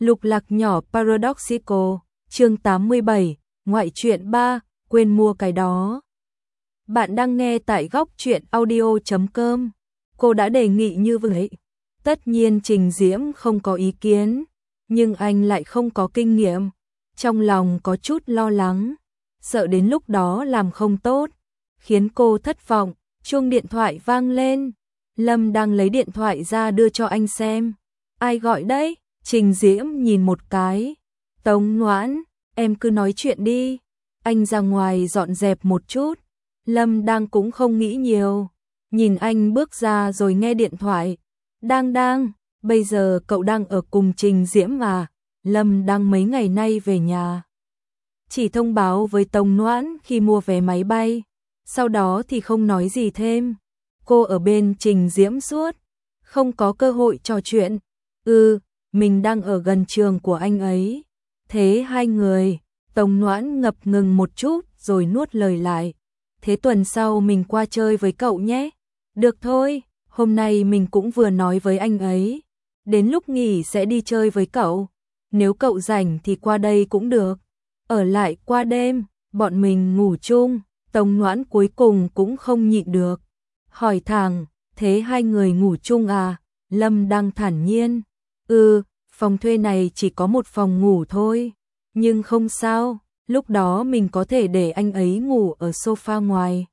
Lục lạc nhỏ Paradoxical, chương 87, ngoại truyện 3, quên mua cái đó. Bạn đang nghe tại góc truyện audio.com. Cô đã đề nghị như vậy. Tất nhiên Trình Diễm không có ý kiến, nhưng anh lại không có kinh nghiệm. Trong lòng có chút lo lắng, sợ đến lúc đó làm không tốt, khiến cô thất vọng. Chuông điện thoại vang lên. Lâm đang lấy điện thoại ra đưa cho anh xem. Ai gọi đấy? Trình Diễm nhìn một cái. Tống Noãn, em cứ nói chuyện đi. Anh ra ngoài dọn dẹp một chút. Lâm đang cũng không nghĩ nhiều. Nhìn anh bước ra rồi nghe điện thoại. Đang, bây giờ cậu đang ở cùng Trình Diễm à? Lâm đang mấy ngày nay về nhà. Chỉ thông báo với Tống Noãn khi mua vé máy bay. Sau đó thì không nói gì thêm. Cô ở bên Trình Diễm suốt, không có cơ hội trò chuyện. Mình đang ở gần trường của anh ấy. Thế hai người, Tống Noãn ngập ngừng một chút rồi nuốt lời lại. Thế tuần sau mình qua chơi với cậu nhé. Được thôi, hôm nay mình cũng vừa nói với anh ấy. Đến lúc nghỉ sẽ đi chơi với cậu. Nếu cậu rảnh thì qua đây cũng được. Ở lại qua đêm, bọn mình ngủ chung. Tống Noãn cuối cùng cũng không nhịn được. Hỏi thẳng, thế hai người ngủ chung à? Lâm đang thản nhiên. Phòng thuê này chỉ có một phòng ngủ thôi. Nhưng không sao, lúc đó mình có thể để anh ấy ngủ ở sofa ngoài.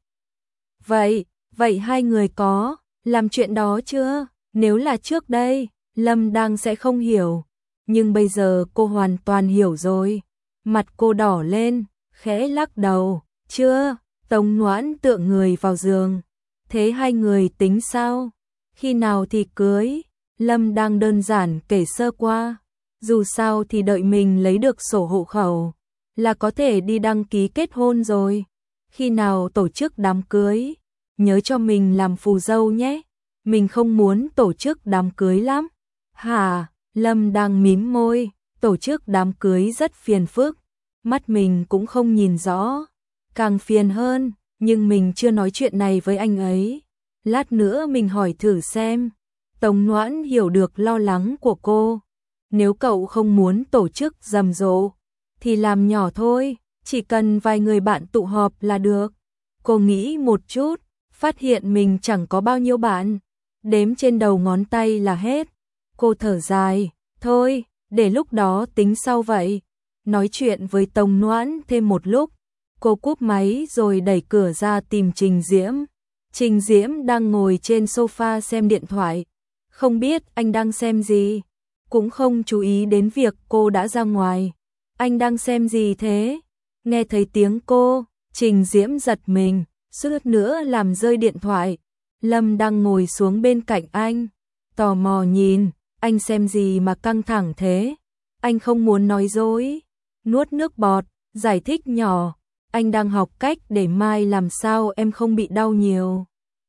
Vậy hai người có làm chuyện đó chưa? Nếu là trước đây, Lâm đang sẽ không hiểu. Nhưng bây giờ cô hoàn toàn hiểu rồi. Mặt cô đỏ lên, khẽ lắc đầu. Chưa, Tống Noãn tựa người vào giường. Thế hai người tính sao? Khi nào thì cưới? Lâm đang đơn giản kể sơ qua. Dù sao thì đợi mình lấy được sổ hộ khẩu là có thể đi đăng ký kết hôn rồi. Khi nào tổ chức đám cưới? Nhớ cho mình làm phù dâu nhé. Mình không muốn tổ chức đám cưới lắm. Hả? Lâm đang mím môi. Tổ chức đám cưới rất phiền phức. Mắt mình cũng không nhìn rõ. Càng phiền hơn, nhưng mình chưa nói chuyện này với anh ấy. Lát nữa mình hỏi thử xem. Tống Noãn hiểu được lo lắng của cô. Nếu cậu không muốn tổ chức rầm rộ, thì làm nhỏ thôi, chỉ cần vài người bạn tụ họp là được. Cô nghĩ một chút, phát hiện mình chẳng có bao nhiêu bạn. Đếm trên đầu ngón tay là hết. Cô thở dài, thôi, để lúc đó tính sau vậy. Nói chuyện với Tống Noãn thêm một lúc. Cô cúp máy rồi đẩy cửa ra tìm Trình Diễm. Trình Diễm đang ngồi trên sofa xem điện thoại. Không biết anh đang xem gì. Cũng không chú ý đến việc cô đã ra ngoài. Anh đang xem gì thế? Nghe thấy tiếng cô, Trình Diễm giật mình, suýt nữa làm rơi điện thoại. Lâm đang ngồi xuống bên cạnh anh, tò mò nhìn, anh xem gì mà căng thẳng thế? Anh không muốn nói dối. Nuốt nước bọt, giải thích nhỏ. Anh đang học cách để mai làm sao em không bị đau nhiều.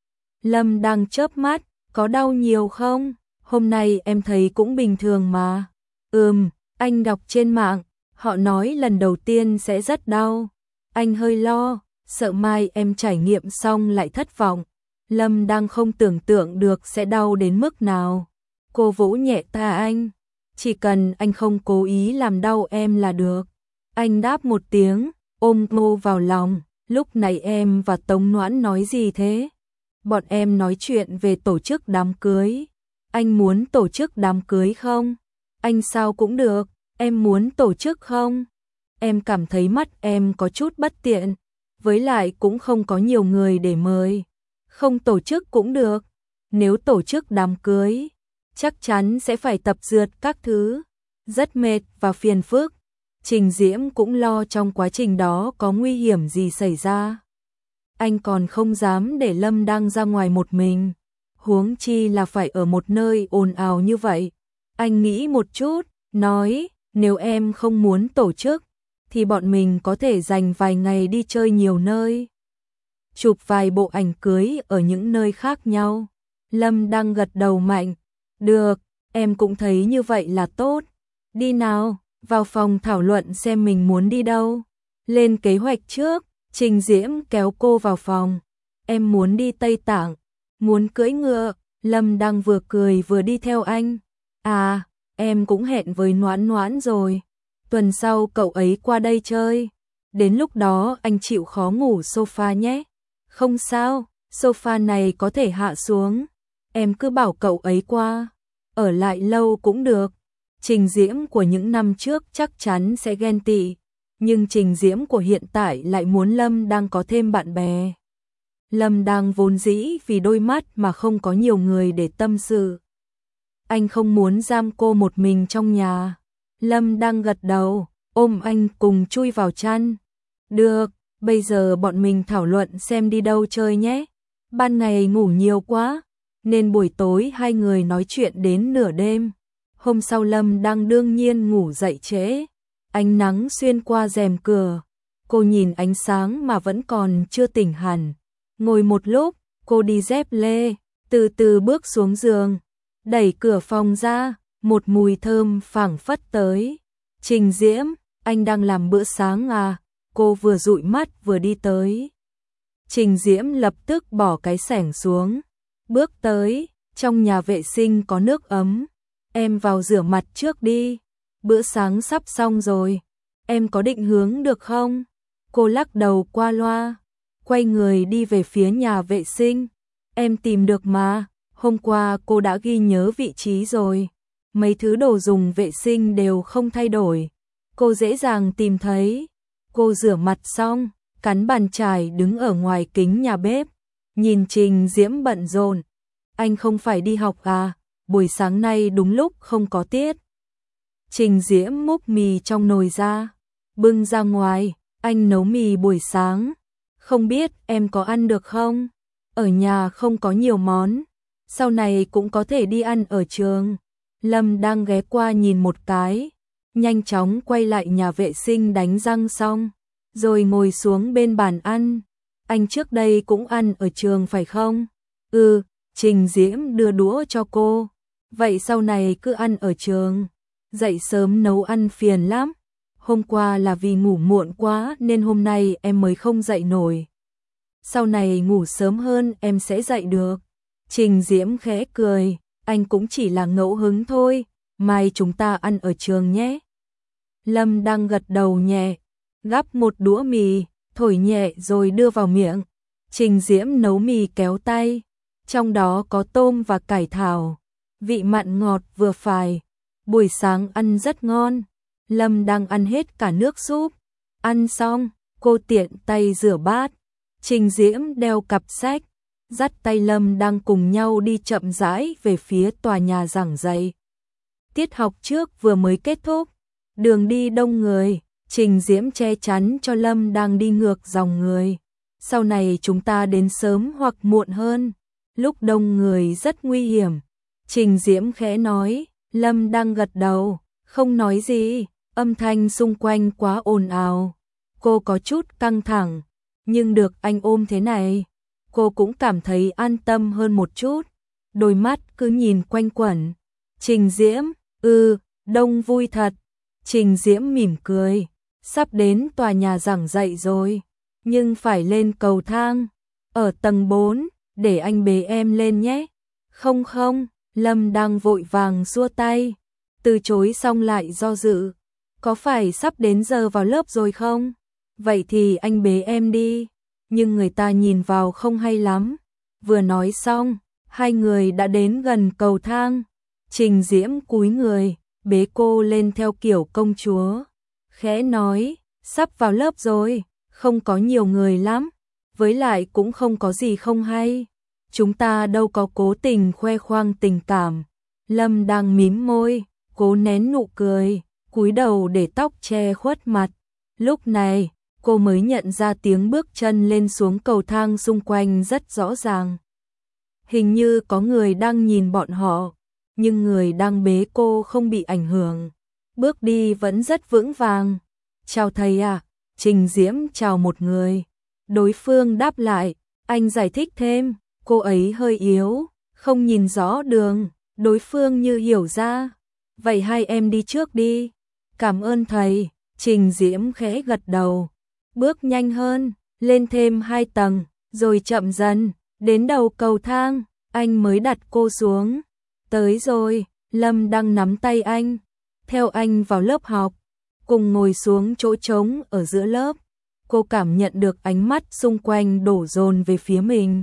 Lâm đang chớp mắt, có đau nhiều không? Hôm nay em thấy cũng bình thường mà. Anh đọc trên mạng, họ nói lần đầu tiên sẽ rất đau. Anh hơi lo, sợ mai em trải nghiệm xong lại thất vọng. Lâm đang không tưởng tượng được sẽ đau đến mức nào. Cô vỗ nhẹ tay anh. Chỉ cần anh không cố ý làm đau em là được. Anh đáp một tiếng, ôm cô vào lòng. Lúc này em và Tống Noãn nói gì thế? Bọn em nói chuyện về tổ chức đám cưới. Anh muốn tổ chức đám cưới không? Anh sao cũng được, em muốn tổ chức không? Em cảm thấy mắt em có chút bất tiện, với lại cũng không có nhiều người để mời. Không tổ chức cũng được. Nếu tổ chức đám cưới, chắc chắn sẽ phải tập dượt các thứ, rất mệt và phiền phức. Trình Diễm cũng lo trong quá trình đó có nguy hiểm gì xảy ra. Anh còn không dám để Lâm đang ra ngoài một mình. Huống chi là phải ở một nơi ồn ào như vậy. Anh nghĩ một chút, nói, nếu em không muốn tổ chức, thì bọn mình có thể dành vài ngày đi chơi nhiều nơi. Chụp vài bộ ảnh cưới ở những nơi khác nhau. Lâm đang gật đầu mạnh. Được, em cũng thấy như vậy là tốt. Đi nào, vào phòng thảo luận xem mình muốn đi đâu. Lên kế hoạch trước, Trình Diễm kéo cô vào phòng. Em muốn đi Tây Tạng. Muốn cưỡi ngựa. Lâm đang vừa cười vừa đi theo anh. À, em cũng hẹn với Noãn Noãn rồi. Tuần sau cậu ấy qua đây chơi. Đến lúc đó anh chịu khó ngủ sofa nhé. Không sao, sofa này có thể hạ xuống. Em cứ bảo cậu ấy qua. Ở lại lâu cũng được. Trình Diễm của những năm trước chắc chắn sẽ ghen tị. Nhưng Trình Diễm của hiện tại lại muốn Lâm Đăng có thêm bạn bè. Lâm Đăng vốn dĩ vì đôi mắt mà không có nhiều người để tâm sự. Anh không muốn giam cô một mình trong nhà. Lâm Đăng gật đầu, ôm anh cùng chui vào chăn. Được, bây giờ bọn mình thảo luận xem đi đâu chơi nhé. Ban ngày ngủ nhiều quá, nên buổi tối hai người nói chuyện đến nửa đêm. Hôm sau Lâm Đăng đương nhiên ngủ dậy trễ. Ánh nắng xuyên qua rèm cửa. Cô nhìn ánh sáng mà vẫn còn chưa tỉnh hẳn. Ngồi một lúc, cô đi dép lê, từ từ bước xuống giường. Đẩy cửa phòng ra, một mùi thơm phảng phất tới. Trình Diễm, anh đang làm bữa sáng à? Cô vừa dụi mắt vừa đi tới. Trình Diễm lập tức bỏ cái xẻng xuống. Bước tới, trong nhà vệ sinh có nước ấm. Em vào rửa mặt trước đi. Bữa sáng sắp xong rồi. Em có định hướng được không? Cô lắc đầu qua loa. Quay người đi về phía nhà vệ sinh. Em tìm được mà. Hôm qua cô đã ghi nhớ vị trí rồi. Mấy thứ đồ dùng vệ sinh đều không thay đổi. Cô dễ dàng tìm thấy. Cô rửa mặt xong, cắn bàn chải đứng ở ngoài kính nhà bếp. Nhìn Trình Diễm bận rộn. Anh không phải đi học à? Buổi sáng nay đúng lúc không có tiết. Trình Diễm múc mì trong nồi ra. Bưng ra ngoài, anh nấu mì buổi sáng. Không biết em có ăn được không? Ở nhà không có nhiều món. Sau này cũng có thể đi ăn ở trường. Lâm đang ghé qua nhìn một cái. Nhanh chóng quay lại nhà vệ sinh đánh răng xong. Rồi ngồi xuống bên bàn ăn. Anh trước đây cũng ăn ở trường phải không? Ừ, Trình Diễm đưa đũa cho cô. Vậy sau này cứ ăn ở trường. Dậy sớm nấu ăn phiền lắm. Hôm qua là vì ngủ muộn quá nên hôm nay em mới không dậy nổi. Sau này ngủ sớm hơn em sẽ dậy được. Trình Diễm khẽ cười. Anh cũng chỉ là ngẫu hứng thôi. Mai chúng ta ăn ở trường nhé. Lâm đang gật đầu nhẹ. Gắp một đũa mì, thổi nhẹ rồi đưa vào miệng. Trình Diễm nấu mì kéo tay. Trong đó có tôm và cải thảo. Vị mặn ngọt vừa phải. Buổi sáng ăn rất ngon. Lâm đang ăn hết cả nước súp. Ăn xong, cô tiện tay rửa bát. Trình Diễm đeo cặp sách. Dắt tay Lâm đang cùng nhau đi chậm rãi về phía tòa nhà giảng dạy. Tiết học trước vừa mới kết thúc. Đường đi đông người. Trình Diễm che chắn cho Lâm đang đi ngược dòng người. Sau này chúng ta đến sớm hoặc muộn hơn. Lúc đông người rất nguy hiểm. Trình Diễm khẽ nói. Lâm đang gật đầu, không nói gì. Âm thanh xung quanh quá ồn ào. Cô có chút căng thẳng. Nhưng được anh ôm thế này, cô cũng cảm thấy an tâm hơn một chút. Đôi mắt cứ nhìn quanh quẩn. Trình Diễm, đông vui thật. Trình Diễm mỉm cười. Sắp đến tòa nhà giảng dạy rồi. Nhưng phải lên cầu thang. Ở tầng 4, để anh bế em lên nhé. Không không, Lâm đang vội vàng xua tay. Từ chối xong lại do dự. Có phải sắp đến giờ vào lớp rồi không? Vậy thì anh bế em đi. Nhưng người ta nhìn vào không hay lắm. Vừa nói xong, hai người đã đến gần cầu thang. Trình Diễm cúi người, bế cô lên theo kiểu công chúa. Khẽ nói, sắp vào lớp rồi, không có nhiều người lắm. Với lại cũng không có gì không hay. Chúng ta đâu có cố tình khoe khoang tình cảm. Lâm đang mím môi, cố nén nụ cười, cúi đầu để tóc che khuất mặt. Lúc này, cô mới nhận ra tiếng bước chân lên xuống cầu thang xung quanh rất rõ ràng. Hình như có người đang nhìn bọn họ, nhưng người đang bế cô không bị ảnh hưởng. Bước đi vẫn rất vững vàng. Chào thầy ạ. Trình Diễm chào một người. Đối phương đáp lại, anh giải thích thêm, cô ấy hơi yếu, không nhìn rõ đường. Đối phương như hiểu ra. Vậy hai em đi trước đi. Cảm ơn thầy. Trình Diễm khẽ gật đầu. Bước nhanh hơn, lên thêm 2 tầng, rồi chậm dần, đến đầu cầu thang, anh mới đặt cô xuống. Tới rồi, Lâm Đăng nắm tay anh, theo anh vào lớp học, cùng ngồi xuống chỗ trống ở giữa lớp. Cô cảm nhận được ánh mắt xung quanh đổ dồn về phía mình.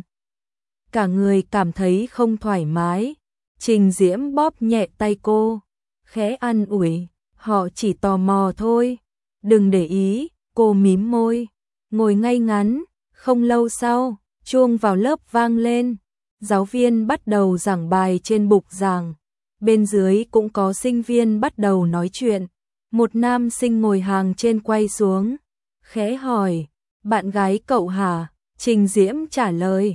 Cả người cảm thấy không thoải mái. Trình Diễm bóp nhẹ tay cô, khẽ an ủi, họ chỉ tò mò thôi, đừng để ý. Cô mím môi, ngồi ngay ngắn. Không lâu sau, chuông vào lớp vang lên. Giáo viên bắt đầu giảng bài trên bục giảng. Bên dưới cũng có sinh viên bắt đầu nói chuyện. Một nam sinh ngồi hàng trên quay xuống, khẽ hỏi, bạn gái cậu hả? Trình Diễm trả lời,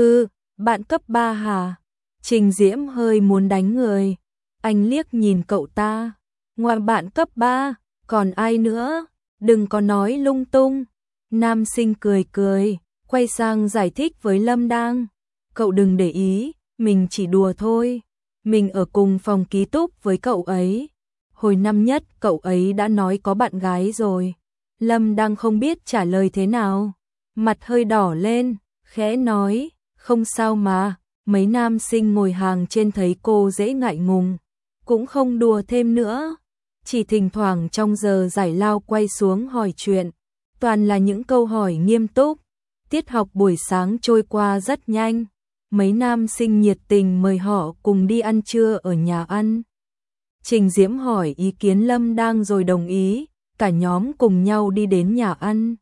bạn cấp 3 hả? Trình Diễm hơi muốn đánh người. Anh liếc nhìn cậu ta, ngoài bạn cấp 3, còn ai nữa? Đừng có nói lung tung. Nam sinh cười cười, quay sang giải thích với Lâm Đăng, cậu đừng để ý, mình chỉ đùa thôi. Mình ở cùng phòng ký túc với cậu ấy. Hồi năm nhất cậu ấy đã nói có bạn gái rồi. Lâm Đăng không biết trả lời thế nào, mặt hơi đỏ lên, khẽ nói, không sao mà. Mấy nam sinh ngồi hàng trên thấy cô dễ ngại ngùng, cũng không đùa thêm nữa, chỉ thỉnh thoảng trong giờ giải lao quay xuống hỏi chuyện, toàn là những câu hỏi nghiêm túc. Tiết học buổi sáng trôi qua rất nhanh, mấy nam sinh nhiệt tình mời họ cùng đi ăn trưa ở nhà ăn. Trình Diễm hỏi ý kiến Lâm Đăng rồi đồng ý, cả nhóm cùng nhau đi đến nhà ăn.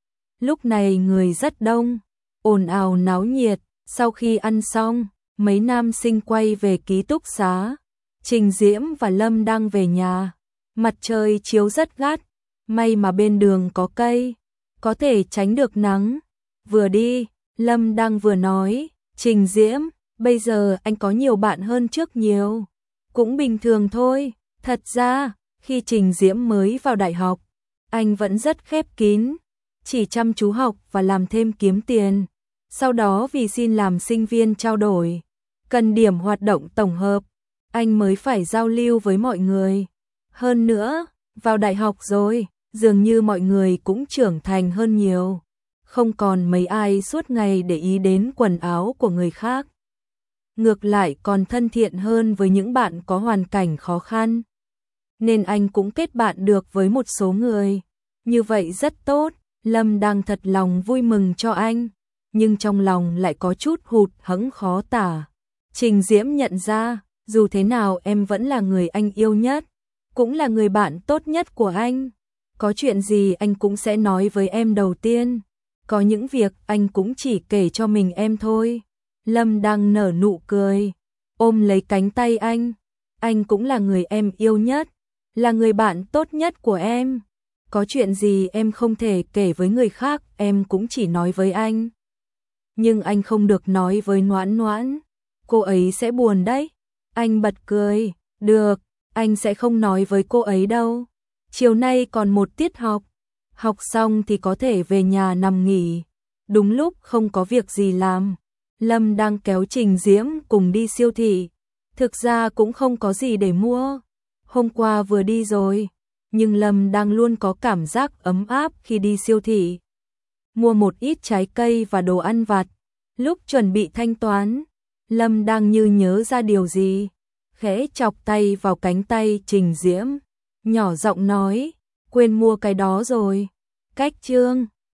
Lúc này người rất đông, ồn ào náo nhiệt. Sau khi ăn xong, mấy nam sinh quay về ký túc xá. Trình Diễm và Lâm Đăng về nhà. Mặt trời chiếu rất gắt, may mà bên đường có cây, có thể tránh được nắng. Vừa đi, Lâm Đăng vừa nói, Trình Diễm, bây giờ anh có nhiều bạn hơn trước nhiều. Cũng bình thường thôi. Thật ra, khi Trình Diễm mới vào đại học, anh vẫn rất khép kín, chỉ chăm chú học và làm thêm kiếm tiền. Sau đó vì xin làm sinh viên trao đổi, cần điểm hoạt động tổng hợp, anh mới phải giao lưu với mọi người. Hơn nữa, vào đại học rồi, dường như mọi người cũng trưởng thành hơn nhiều. Không còn mấy ai suốt ngày để ý đến quần áo của người khác. Ngược lại còn thân thiện hơn với những bạn có hoàn cảnh khó khăn. Nên anh cũng kết bạn được với một số người. Như vậy rất tốt, Lâm đang thật lòng vui mừng cho anh. Nhưng trong lòng lại có chút hụt hẫng khó tả. Trình Diễm nhận ra, dù thế nào em vẫn là người anh yêu nhất, cũng là người bạn tốt nhất của anh. Có chuyện gì anh cũng sẽ nói với em đầu tiên. Có những việc anh cũng chỉ kể cho mình em thôi. Lâm đang nở nụ cười, ôm lấy cánh tay anh cũng là người em yêu nhất, là người bạn tốt nhất của em. Có chuyện gì em không thể kể với người khác, em cũng chỉ nói với anh. Nhưng anh không được nói với Noãn Noãn, cô ấy sẽ buồn đấy. Anh bật cười, được, anh sẽ không nói với cô ấy đâu. Chiều nay còn một tiết học, học xong thì có thể về nhà nằm nghỉ. Đúng lúc không có việc gì làm, Lâm đang kéo Trình Diễm cùng đi siêu thị. Thực ra cũng không có gì để mua, hôm qua vừa đi rồi, nhưng Lâm đang luôn có cảm giác ấm áp khi đi siêu thị. Mua một ít trái cây và đồ ăn vặt. Lúc chuẩn bị thanh toán, Lâm đang như nhớ ra điều gì, khẽ chọc tay vào cánh tay Trình Diễm, nhỏ giọng nói, quên mua cái đó rồi. Cách chương